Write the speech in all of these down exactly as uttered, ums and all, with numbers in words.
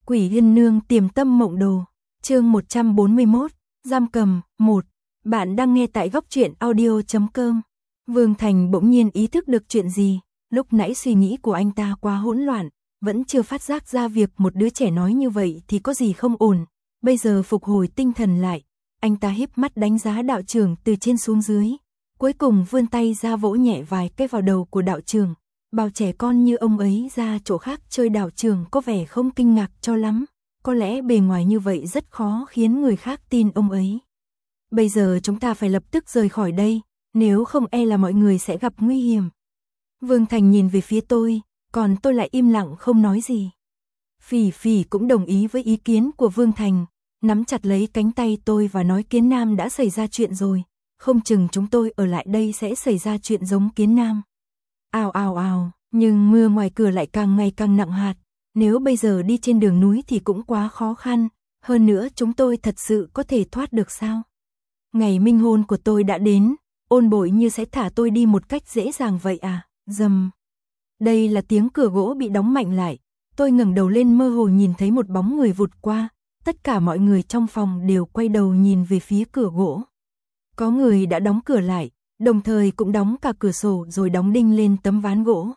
Quỷ Yên Nương Tiềm Tâm Mộng Đồ, chương một trăm bốn mươi mốt, giam cầm, một. Bạn đang nghe tại góc truyện audio chấm com. Vương Thành bỗng nhiên ý thức được chuyện gì, lúc nãy suy nghĩ của anh ta quá hỗn loạn, vẫn chưa phát giác ra việc một đứa trẻ nói như vậy thì có gì không ổn. Bây giờ phục hồi tinh thần lại, anh ta híp mắt đánh giá đạo trưởng từ trên xuống dưới, cuối cùng vươn tay ra vỗ nhẹ vài cái vào đầu của đạo trưởng. Bảo trẻ con như ông ấy ra chỗ khác chơi, đạo trưởng có vẻ không kinh ngạc cho lắm, có lẽ bề ngoài như vậy rất khó khiến người khác tin ông ấy. Bây giờ chúng ta phải lập tức rời khỏi đây, nếu không e là mọi người sẽ gặp nguy hiểm. Vương Thành nhìn về phía tôi, còn tôi lại im lặng không nói gì. Phỉ Phỉ cũng đồng ý với ý kiến của Vương Thành, nắm chặt lấy cánh tay tôi và nói Kiến Nam đã xảy ra chuyện rồi, không chừng chúng tôi ở lại đây sẽ xảy ra chuyện giống Kiến Nam. Ào ào ào, nhưng mưa ngoài cửa lại càng ngày càng nặng hạt, nếu bây giờ đi trên đường núi thì cũng quá khó khăn, hơn nữa chúng tôi thật sự có thể thoát được sao? Ngày minh hôn của tôi đã đến, Ôn Bội như sẽ thả tôi đi một cách dễ dàng vậy à? Rầm. Đây là tiếng cửa gỗ bị đóng mạnh lại, tôi ngẩng đầu lên mơ hồ nhìn thấy một bóng người vụt qua, tất cả mọi người trong phòng đều quay đầu nhìn về phía cửa gỗ. Có người đã đóng cửa lại, đồng thời cũng đóng cả cửa sổ rồi đóng đinh lên tấm ván gỗ.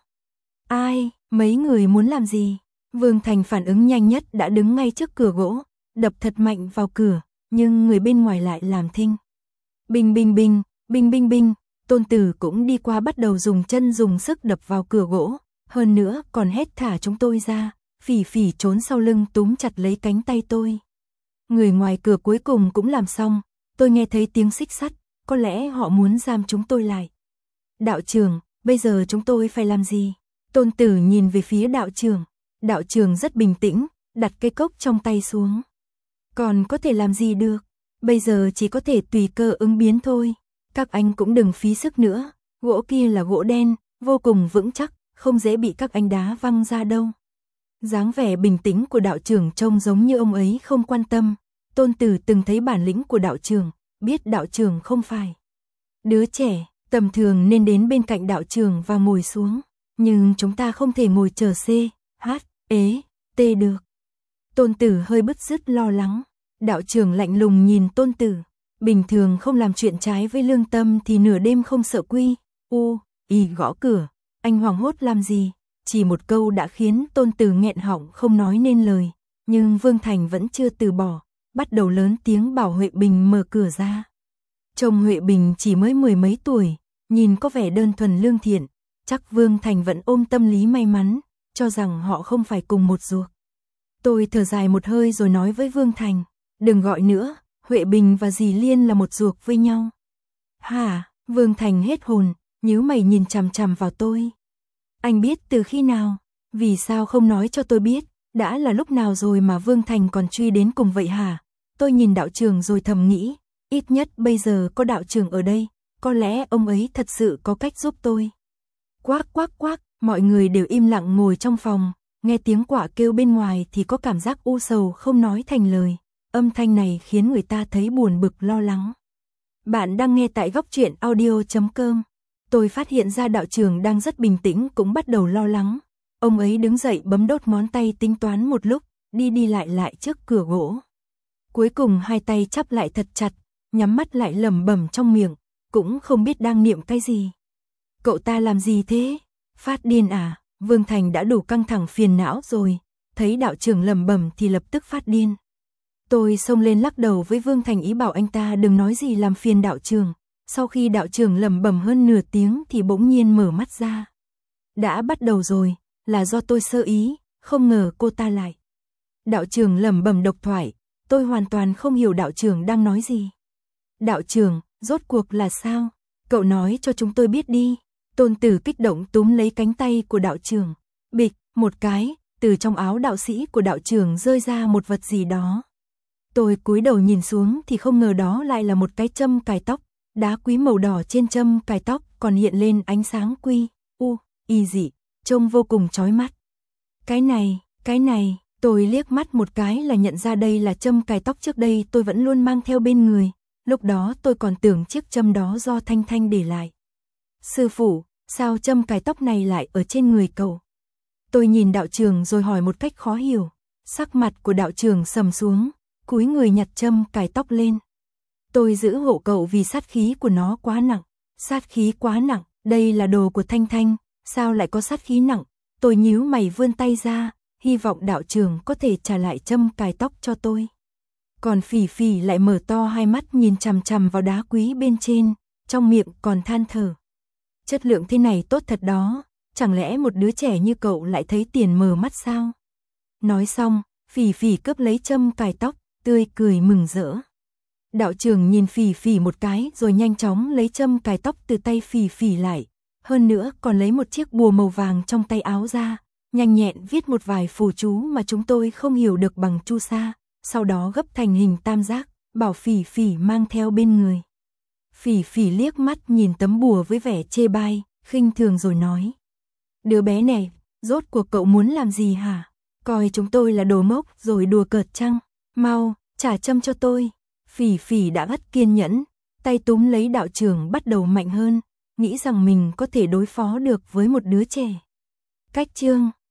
Ai, mấy người muốn làm gì? Vương Thành phản ứng nhanh nhất đã đứng ngay trước cửa gỗ, đập thật mạnh vào cửa, nhưng người bên ngoài lại làm thinh. Bình bình bình, bình bình bình, Tôn Tử cũng đi qua bắt đầu dùng chân dùng sức đập vào cửa gỗ, hơn nữa còn hét thả chúng tôi ra. Phỉ Phỉ trốn sau lưng túm chặt lấy cánh tay tôi. Người ngoài cửa cuối cùng cũng làm xong, tôi nghe thấy tiếng xích sắt, có lẽ họ muốn giam chúng tôi lại. Đạo trưởng, bây giờ chúng tôi phải làm gì? Tôn Tử nhìn về phía đạo trưởng, đạo trưởng rất bình tĩnh, đặt cây cốc trong tay xuống. Còn có thể làm gì được, bây giờ chỉ có thể tùy cơ ứng biến thôi, các anh cũng đừng phí sức nữa, gỗ kia là gỗ đen, vô cùng vững chắc, không dễ bị các anh đá văng ra đâu. Dáng vẻ bình tĩnh của đạo trưởng trông giống như ông ấy không quan tâm. Tôn Tử từng thấy bản lĩnh của đạo trưởng, biết đạo trưởng không phải đứa trẻ tầm thường nên đến bên cạnh đạo trưởng và ngồi xuống, nhưng chúng ta không thể ngồi chờ C, H, ế, T được. Tôn Tử hơi bứt rứt lo lắng, đạo trưởng lạnh lùng nhìn Tôn Tử, bình thường không làm chuyện trái với lương tâm thì nửa đêm không sợ quy, u, y gõ cửa, anh hoảng hốt làm gì? Chỉ một câu đã khiến Tôn Tử nghẹn họng không nói nên lời, nhưng Vương Thành vẫn chưa từ bỏ, bắt đầu lớn tiếng bảo Huệ Bình mở cửa ra. Chồng Huệ Bình chỉ mới mười mấy tuổi, nhìn có vẻ đơn thuần lương thiện, chắc Vương Thành vẫn ôm tâm lý may mắn, cho rằng họ không phải cùng một ruột. Tôi thở dài một hơi rồi nói với Vương Thành, đừng gọi nữa, Huệ Bình và dì Liên là một ruột với nhau. Hả? Vương Thành hết hồn, nhíu mày nhìn chằm chằm vào tôi. Anh biết từ khi nào? Vì sao không nói cho tôi biết? Đã là lúc nào rồi mà Vương Thành còn truy đến cùng vậy hả? Tôi nhìn đạo trưởng rồi thầm nghĩ, ít nhất bây giờ có đạo trưởng ở đây, có lẽ ông ấy thật sự có cách giúp tôi. Quác quác quác, mọi người đều im lặng ngồi trong phòng, nghe tiếng quạ kêu bên ngoài thì có cảm giác u sầu không nói thành lời. Âm thanh này khiến người ta thấy buồn bực lo lắng. Bạn đang nghe tại góc truyện audio chấm com. Tôi phát hiện ra đạo trưởng đang rất bình tĩnh cũng bắt đầu lo lắng. Ông ấy đứng dậy bấm đốt ngón tay tính toán một lúc, đi đi lại lại trước cửa gỗ. Cuối cùng hai tay chắp lại thật chặt, nhắm mắt lại lẩm bẩm trong miệng, cũng không biết đang niệm cái gì. Cậu ta làm gì thế? Phát điên à? Vương Thành đã đủ căng thẳng phiền não rồi, thấy đạo trưởng lẩm bẩm thì lập tức phát điên. Tôi xông lên lắc đầu với Vương Thành ý bảo anh ta đừng nói gì làm phiền đạo trưởng. Sau khi đạo trưởng lẩm bẩm hơn nửa tiếng thì bỗng nhiên mở mắt ra. Đã bắt đầu rồi, là do tôi sơ ý, không ngờ cô ta lại. Đạo trưởng lẩm bẩm độc thoại, tôi hoàn toàn không hiểu đạo trưởng đang nói gì. Đạo trưởng, rốt cuộc là sao? Cậu nói cho chúng tôi biết đi. Tôn Tử kích động túm lấy cánh tay của đạo trưởng. Bịch, một cái, từ trong áo đạo sĩ của đạo trưởng rơi ra một vật gì đó. Tôi cúi đầu nhìn xuống thì không ngờ đó lại là một cái châm cài tóc. Đá quý màu đỏ trên châm cài tóc còn hiện lên ánh sáng quy, u, y dị, trông vô cùng chói mắt. Cái này, cái này, tôi liếc mắt một cái là nhận ra đây là châm cài tóc trước đây tôi vẫn luôn mang theo bên người. Lúc đó tôi còn tưởng chiếc châm đó do Thanh Thanh để lại. Sư phụ, sao châm cài tóc này lại ở trên người cậu? Tôi nhìn đạo trưởng rồi hỏi một cách khó hiểu. Sắc mặt của đạo trưởng sầm xuống, cúi người nhặt châm cài tóc lên. Tôi giữ hộ cậu vì sát khí của nó quá nặng. Sát khí quá nặng, đây là đồ của Thanh Thanh, sao lại có sát khí nặng? Tôi nhíu mày vươn tay ra, hy vọng đạo trưởng có thể trả lại châm cài tóc cho tôi. Còn Phỉ Phỉ lại mở to hai mắt nhìn chằm chằm vào đá quý bên trên, trong miệng còn than thở. Chất lượng thế này tốt thật đó, chẳng lẽ một đứa trẻ như cậu lại thấy tiền mờ mắt sao? Nói xong, Phỉ Phỉ cướp lấy châm cài tóc, tươi cười mừng rỡ. Đạo trưởng nhìn Phỉ Phỉ một cái rồi nhanh chóng lấy châm cài tóc từ tay Phỉ Phỉ lại. Hơn nữa còn lấy một chiếc bùa màu vàng trong tay áo ra, nhanh nhẹn viết một vài phù chú mà chúng tôi không hiểu được bằng chu sa, sau đó gấp thành hình tam giác, bảo Phỉ Phỉ mang theo bên người. Phỉ Phỉ liếc mắt nhìn tấm bùa với vẻ chê bai, khinh thường rồi nói. Đứa bé này, rốt cuộc cậu muốn làm gì hả? Coi chúng tôi là đồ mốc rồi đùa cợt chăng? Mau, trả châm cho tôi. Phỉ Phỉ đã mất kiên nhẫn, tay túm lấy đạo trưởng bắt đầu mạnh hơn, nghĩ rằng mình có thể đối phó được với một đứa trẻ. Cách chương